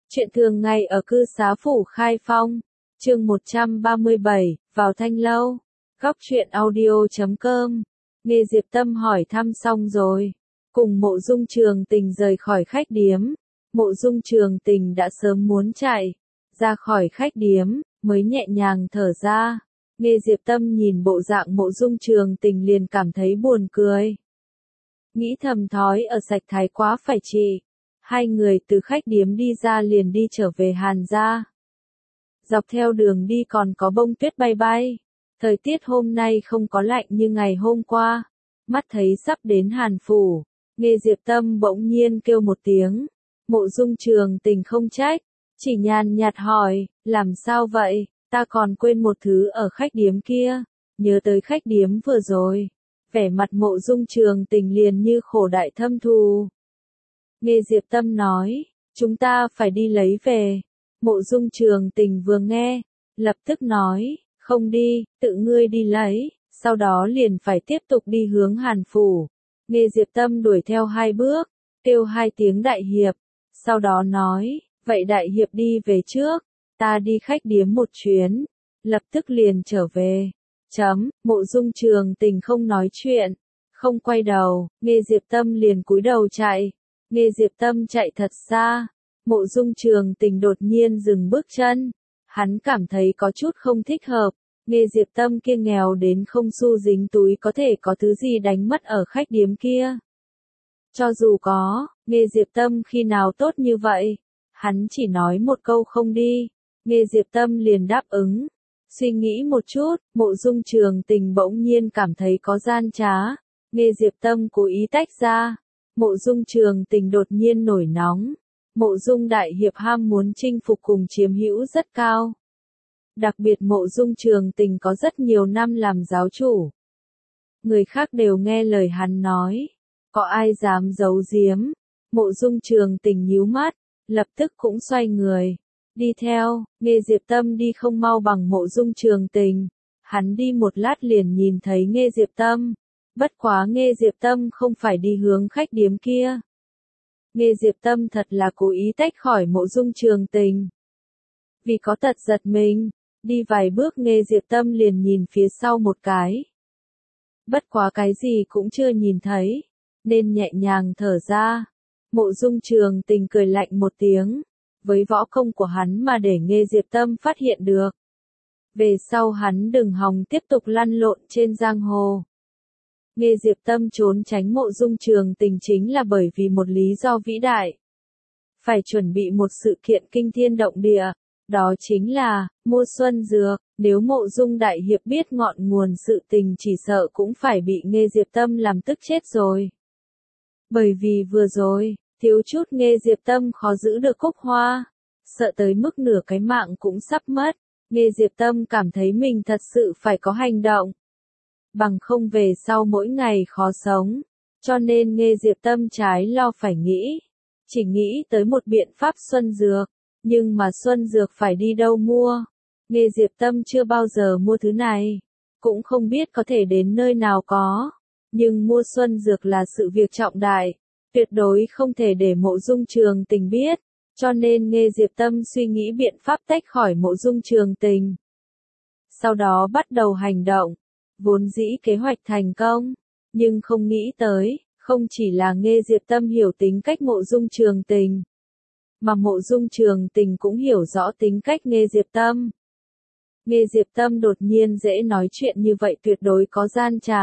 Chuyện thường ngày ở cư xá phủ Khai Phong, chương 137, vào thanh lâu, góc truyện audio.com. Nghe Diệp Tâm hỏi thăm xong rồi, cùng Mộ Dung Trường Tình rời khỏi khách điếm. Mộ Dung Trường Tình đã sớm muốn chạy ra khỏi khách điếm, mới nhẹ nhàng thở ra. Nghe Diệp Tâm nhìn bộ dạng Mộ Dung Trường Tình liền cảm thấy buồn cười. Nghĩ thầm thói ở sạch thái quá phải trị. Hai người từ khách điếm đi ra liền đi trở về Hàn gia. Dọc theo đường đi còn có bông tuyết bay bay. Thời tiết hôm nay không có lạnh như ngày hôm qua. Mắt thấy sắp đến Hàn phủ, nghe Diệp Tâm bỗng nhiên kêu một tiếng. Mộ Dung Trường Tình không trách, chỉ nhàn nhạt hỏi, làm sao vậy, ta còn quên một thứ ở khách điếm kia. Nhớ tới khách điếm vừa rồi, vẻ mặt Mộ Dung Trường Tình liền như khổ đại thâm thù. Nghe Diệp Tâm nói, chúng ta phải đi lấy về. Mộ Dung Trường Tình vừa nghe, lập tức nói, không đi, tự ngươi đi lấy, sau đó liền phải tiếp tục đi hướng Hàn phủ. Nghe Diệp Tâm đuổi theo hai bước, kêu hai tiếng đại hiệp, sau đó nói, vậy đại hiệp đi về trước, ta đi khách điếm một chuyến, lập tức liền trở về. Mộ Dung Trường Tình không nói chuyện, không quay đầu, nghe Diệp Tâm liền cúi đầu chạy. Nghe Diệp Tâm chạy thật xa, Mộ Dung Trường Tình đột nhiên dừng bước chân. Hắn cảm thấy có chút không thích hợp, nghe Diệp Tâm kia nghèo đến không xu dính túi có thể có thứ gì đánh mất ở khách điếm kia. Cho dù có, nghe Diệp Tâm khi nào tốt như vậy, hắn chỉ nói một câu không đi, nghe Diệp Tâm liền đáp ứng. Suy nghĩ một chút, Mộ Dung Trường Tình bỗng nhiên cảm thấy có gian trá, nghe Diệp Tâm cố ý tách ra. Mộ Dung Trường Tình đột nhiên nổi nóng. Mộ Dung đại hiệp ham muốn chinh phục cùng chiếm hữu rất cao. Đặc biệt Mộ Dung Trường Tình có rất nhiều năm làm giáo chủ. Người khác đều nghe lời hắn nói. Có ai dám giấu giếm? Mộ Dung Trường Tình nhíu mắt, lập tức cũng xoay người. Đi theo, nghe Diệp Tâm đi không mau bằng Mộ Dung Trường Tình. Hắn đi một lát liền nhìn thấy nghe Diệp Tâm. Bất quá nghe Diệp Tâm không phải đi hướng khách điếm kia. Nghe Diệp Tâm thật là cố ý tách khỏi Mộ Dung Trường Tình. Vì có tật giật mình, đi vài bước nghe Diệp Tâm liền nhìn phía sau một cái. Bất quá cái gì cũng chưa nhìn thấy, nên nhẹ nhàng thở ra. Mộ Dung Trường Tình cười lạnh một tiếng, với võ công của hắn mà để nghe Diệp Tâm phát hiện được. Về sau hắn đừng hòng tiếp tục lăn lộn trên giang hồ. Nghe Diệp Tâm trốn tránh Mộ Dung Trường Tình chính là bởi vì một lý do vĩ đại. Phải chuẩn bị một sự kiện kinh thiên động địa, đó chính là, mua xuân dược, nếu Mộ Dung đại hiệp biết ngọn nguồn sự tình chỉ sợ cũng phải bị nghe Diệp Tâm làm tức chết rồi. Bởi vì vừa rồi, thiếu chút nghe Diệp Tâm khó giữ được cúc hoa, sợ tới mức nửa cái mạng cũng sắp mất, nghe Diệp Tâm cảm thấy mình thật sự phải có hành động. Bằng không về sau mỗi ngày khó sống, cho nên nghe Diệp Tâm trái lo phải nghĩ, chỉ nghĩ tới một biện pháp xuân dược, nhưng mà xuân dược phải đi đâu mua, nghe Diệp Tâm chưa bao giờ mua thứ này, cũng không biết có thể đến nơi nào có, nhưng mua xuân dược là sự việc trọng đại, tuyệt đối không thể để Mộ Dung Trường Tình biết, cho nên nghe Diệp Tâm suy nghĩ biện pháp tách khỏi Mộ Dung Trường Tình. Sau đó bắt đầu hành động. Vốn dĩ kế hoạch thành công, nhưng không nghĩ tới, không chỉ là nghe Diệp Tâm hiểu tính cách Mộ Dung Trường Tình, mà Mộ Dung Trường Tình cũng hiểu rõ tính cách nghe Diệp Tâm. Nghe Diệp Tâm đột nhiên dễ nói chuyện như vậy tuyệt đối có gian trá.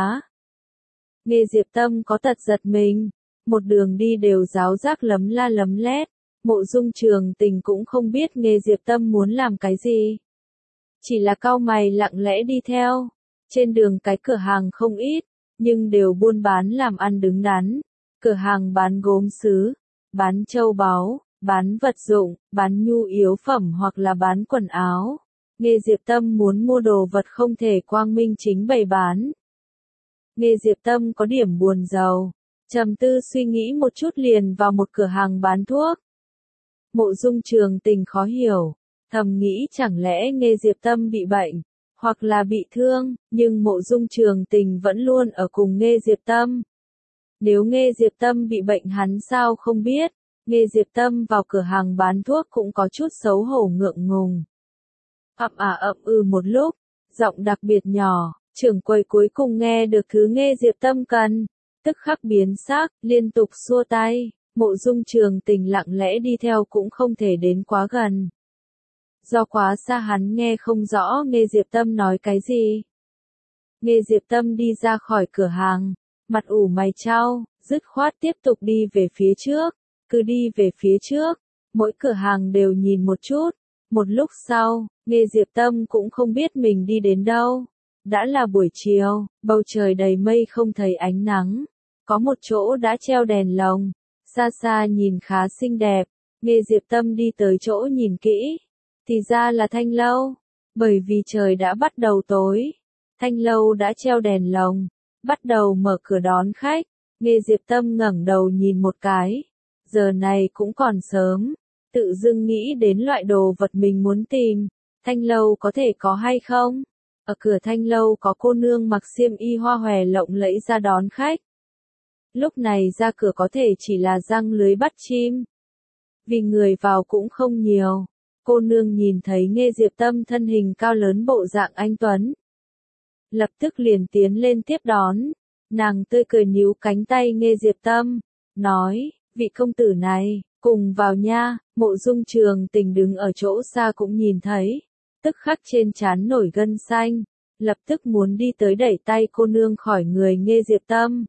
Nghe Diệp Tâm có tật giật mình, một đường đi đều ráo rác lấm la lấm lét, Mộ Dung Trường Tình cũng không biết nghe Diệp Tâm muốn làm cái gì. Chỉ là cau mày lặng lẽ đi theo. Trên đường cái cửa hàng không ít, nhưng đều buôn bán làm ăn đứng đắn. Cửa hàng bán gốm sứ, bán châu báu, bán vật dụng, bán nhu yếu phẩm hoặc là bán quần áo. Nghe Diệp Tâm muốn mua đồ vật không thể quang minh chính bày bán. Nghe Diệp Tâm có điểm buồn rầu, trầm tư suy nghĩ một chút liền vào một cửa hàng bán thuốc. Mộ Dung Trường Tình khó hiểu, thầm nghĩ chẳng lẽ nghe Diệp Tâm bị bệnh, hoặc là bị thương, nhưng Mộ Dung Trường Tình vẫn luôn ở cùng nghe Diệp Tâm. Nếu nghe Diệp Tâm bị bệnh hắn sao không biết, Nghe Diệp Tâm vào cửa hàng bán thuốc cũng có chút xấu hổ ngượng ngùng. Một lúc, giọng đặc biệt nhỏ, trưởng quầy cuối cùng nghe được thứ Nghe Diệp Tâm cần, tức khắc biến sắc, liên tục xua tay, Mộ Dung Trường Tình lặng lẽ đi theo cũng không thể đến quá gần. Do quá xa hắn nghe không rõ Nghe Diệp Tâm nói cái gì. Nghe Diệp Tâm đi ra khỏi cửa hàng, mặt ủ mày chau, dứt khoát tiếp tục đi về phía trước, cứ đi về phía trước, mỗi cửa hàng đều nhìn một chút. Một lúc sau, Nghe Diệp Tâm cũng không biết mình đi đến đâu. Đã là buổi chiều, bầu trời đầy mây không thấy ánh nắng. Có một chỗ đã treo đèn lồng, xa xa nhìn khá xinh đẹp. Nghe Diệp Tâm đi tới chỗ nhìn kỹ, thì ra là thanh lâu. Bởi vì trời đã bắt đầu tối, thanh lâu đã treo đèn lồng, bắt đầu mở cửa đón khách. Nghe Diệp Tâm ngẩng đầu nhìn một cái, giờ này cũng còn sớm, tự dưng nghĩ đến loại đồ vật mình muốn tìm, thanh lâu có thể có hay không? Ở cửa thanh lâu có cô nương mặc xiêm y hoa hòe lộng lẫy ra đón khách. Lúc này ra cửa có thể chỉ là giăng lưới bắt chim. Vì người vào cũng không nhiều, cô nương nhìn thấy Nghe Diệp Tâm thân hình cao lớn bộ dạng anh tuấn. Lập tức liền tiến lên tiếp đón, nàng tươi cười níu cánh tay Nghe Diệp Tâm, nói, vị công tử này, cùng vào nha. Mộ Dung Trường Tình đứng ở chỗ xa cũng nhìn thấy, tức khắc trên trán nổi gân xanh, lập tức muốn đi tới đẩy tay cô nương khỏi người Nghe Diệp Tâm.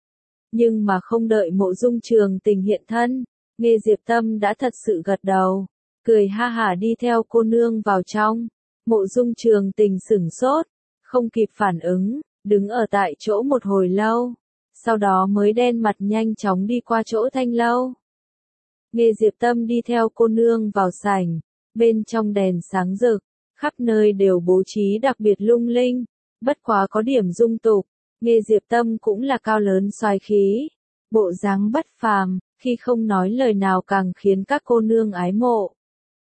Nhưng mà không đợi Mộ Dung Trường Tình hiện thân, Nghe Diệp Tâm đã thật sự gật đầu, cười ha hả đi theo cô nương vào trong. Mộ Dung Trường Tình sửng sốt, không kịp phản ứng, đứng ở tại chỗ một hồi lâu, sau đó mới đen mặt nhanh chóng đi qua chỗ thanh lâu. Nghe Diệp Tâm đi theo cô nương vào sảnh, bên trong đèn sáng rực, khắp nơi đều bố trí đặc biệt lung linh, bất quá có điểm dung tục. Nghe Diệp Tâm cũng là cao lớn soái khí, bộ dáng bất phàm, khi không nói lời nào càng khiến các cô nương ái mộ.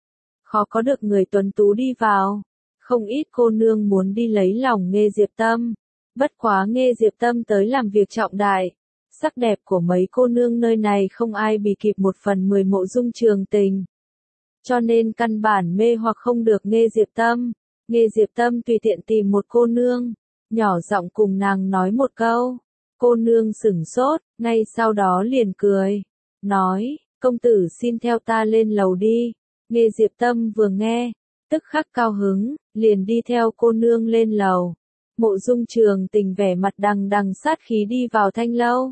Khó có được người tuấn tú đi vào, không ít cô nương muốn đi lấy lòng Nghe Diệp Tâm, bất quá Nghe Diệp Tâm tới làm việc trọng đại. Sắc đẹp của mấy cô nương nơi này không ai bì kịp 1/10 Mộ Dung Trường Tình. Cho nên căn bản mê hoặc không được Nghe Diệp Tâm. Nghe Diệp Tâm tùy tiện tìm một cô nương, nhỏ giọng cùng nàng nói một câu. Cô nương sửng sốt, ngay sau đó liền cười, nói, công tử xin theo ta lên lầu đi. Nghe Diệp Tâm vừa nghe, tức khắc cao hứng, liền đi theo cô nương lên lầu. Mộ Dung Trường Tình vẻ mặt đằng đằng sát khí đi vào thanh lâu.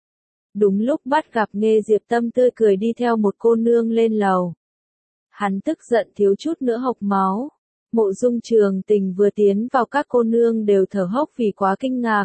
Đúng lúc bắt gặp Nghe Diệp Tâm tươi cười đi theo một cô nương lên lầu. Hắn tức giận thiếu chút nữa hộc máu. Mộ Dung Trường Tình vừa tiến vào các cô nương đều thở hốc vì quá kinh ngạc.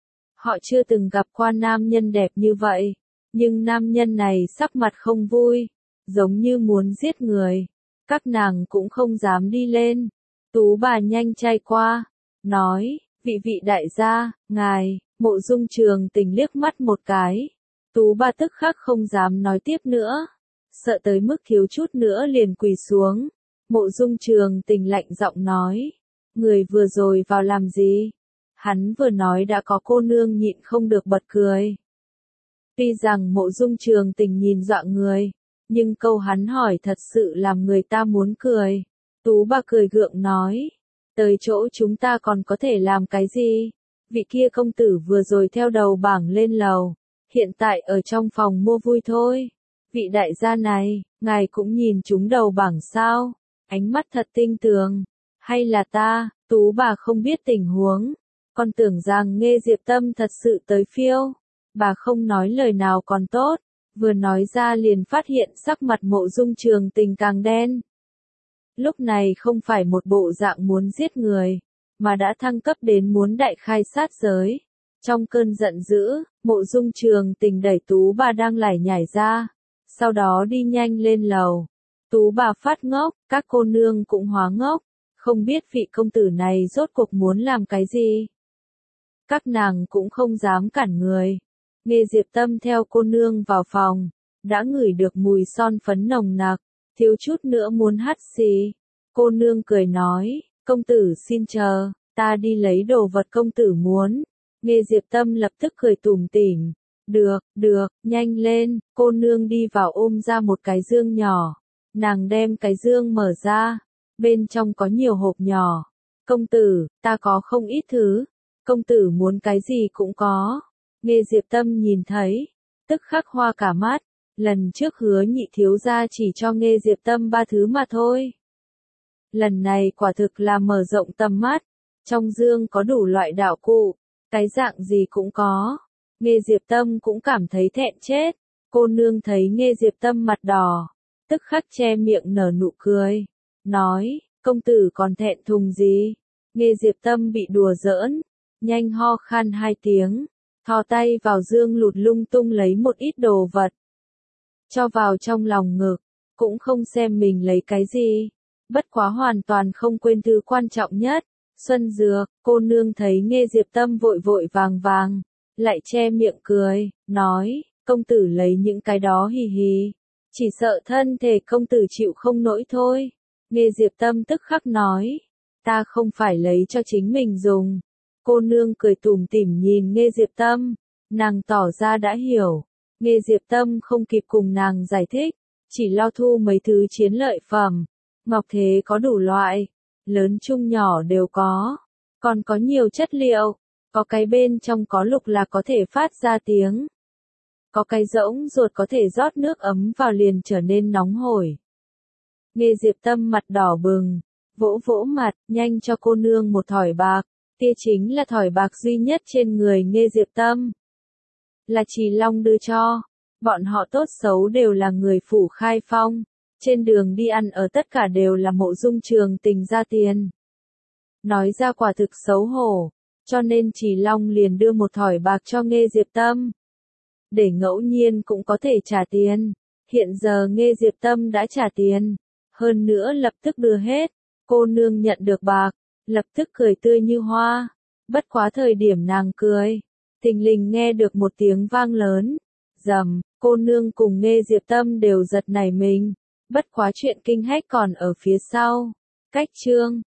Họ chưa từng gặp qua nam nhân đẹp như vậy, nhưng nam nhân này sắc mặt không vui, giống như muốn giết người. Các nàng cũng không dám đi lên. Tú bà nhanh chay qua, nói, vị đại gia, ngài. Mộ Dung Trường Tình liếc mắt một cái. Tú bà tức khắc không dám nói tiếp nữa, sợ tới mức thiếu chút nữa liền quỳ xuống. Mộ Dung Trường Tình lạnh giọng nói, người vừa rồi vào làm gì? Hắn vừa nói đã có cô nương nhịn không được bật cười. Tuy rằng Mộ Dung Trường Tình nhìn dọa người, nhưng câu hắn hỏi thật sự làm người ta muốn cười. Tú bà cười gượng nói, tới chỗ chúng ta còn có thể làm cái gì? Vị kia công tử vừa rồi theo đầu bảng lên lầu, hiện tại ở trong phòng mua vui thôi. Vị đại gia này, ngài cũng nhìn chúng đầu bảng sao? Ánh mắt thật tinh tường. Hay là ta? Tú bà không biết tình huống, còn tưởng rằng Nghe Diệp Tâm thật sự tới phiêu. Bà không nói lời nào còn tốt, vừa nói ra liền phát hiện sắc mặt Mộ Dung Trường Tình càng đen. Lúc này không phải một bộ dạng muốn giết người, mà đã thăng cấp đến muốn đại khai sát giới. Trong cơn giận dữ, Mộ Dung Trường Tình đẩy Tú bà đang lải nhải ra, sau đó đi nhanh lên lầu. Tú bà phát ngốc, các cô nương cũng hóa ngốc, không biết vị công tử này rốt cuộc muốn làm cái gì. Các nàng cũng không dám cản người. Nghe Diệp Tâm theo cô nương vào phòng, đã ngửi được mùi son phấn nồng nặc, thiếu chút nữa muốn hắt xì. Cô nương cười nói, công tử xin chờ, ta đi lấy đồ vật công tử muốn. Nghe Diệp Tâm lập tức cười tủm tỉm, được, nhanh lên, cô nương đi vào ôm ra một cái dương nhỏ. Nàng đem cái dương mở ra, bên trong có nhiều hộp nhỏ. Công tử, ta có không ít thứ, công tử muốn cái gì cũng có. Nghe Diệp Tâm nhìn thấy, tức khắc hoa cả mắt, lần trước hứa nhị thiếu gia chỉ cho Nghe Diệp Tâm 3 thứ mà thôi. Lần này quả thực là mở rộng tầm mắt, trong dương có đủ loại đạo cụ, cái dạng gì cũng có. Nghe Diệp Tâm cũng cảm thấy thẹn chết, cô nương thấy Nghe Diệp Tâm mặt đỏ, tức khắc che miệng nở nụ cười, nói, công tử còn thẹn thùng gì? Nghe Diệp Tâm bị đùa giỡn, nhanh ho khan 2 tiếng, thò tay vào dương lụt lung tung lấy một ít đồ vật, cho vào trong lòng ngực, cũng không xem mình lấy cái gì, bất quá hoàn toàn không quên thứ quan trọng nhất, xuân dược. Cô nương thấy Nghe Diệp Tâm vội vội vàng, lại che miệng cười, nói, công tử lấy những cái đó hì hì, chỉ sợ thân thể công tử chịu không nổi thôi. Nghe Diệp Tâm tức khắc nói, ta không phải lấy cho chính mình dùng. Cô nương cười tủm tỉm nhìn Nghe Diệp Tâm, nàng tỏ ra đã hiểu. Nghe Diệp Tâm không kịp cùng nàng giải thích, chỉ lo thu mấy thứ chiến lợi phẩm. Ngọc thế có đủ loại, lớn chung nhỏ đều có, còn có nhiều chất liệu, có cái bên trong có lục là có thể phát ra tiếng. Có cái rỗng ruột có thể rót nước ấm vào liền trở nên nóng hổi. Nghe Diệp Tâm mặt đỏ bừng, vỗ vỗ mặt, nhanh cho cô nương một thỏi bạc, kia chính là thỏi bạc duy nhất trên người Nghe Diệp Tâm. Là Trì Long đưa cho, bọn họ tốt xấu đều là người phủ Khai Phong, trên đường đi ăn ở tất cả đều là Mộ Dung Trường Tình ra tiền. Nói ra quả thực xấu hổ, cho nên Trì Long liền đưa một thỏi bạc cho Nghe Diệp Tâm. Để ngẫu nhiên cũng có thể trả tiền, hiện giờ Nghe Diệp Tâm đã trả tiền, hơn nữa lập tức đưa hết, cô nương nhận được bạc, lập tức cười tươi như hoa, bất quá thời điểm nàng cười, thình lình nghe được một tiếng vang lớn, rầm, cô nương cùng Nghe Diệp Tâm đều giật nảy mình, bất quá chuyện kinh hách còn ở phía sau. Cách chương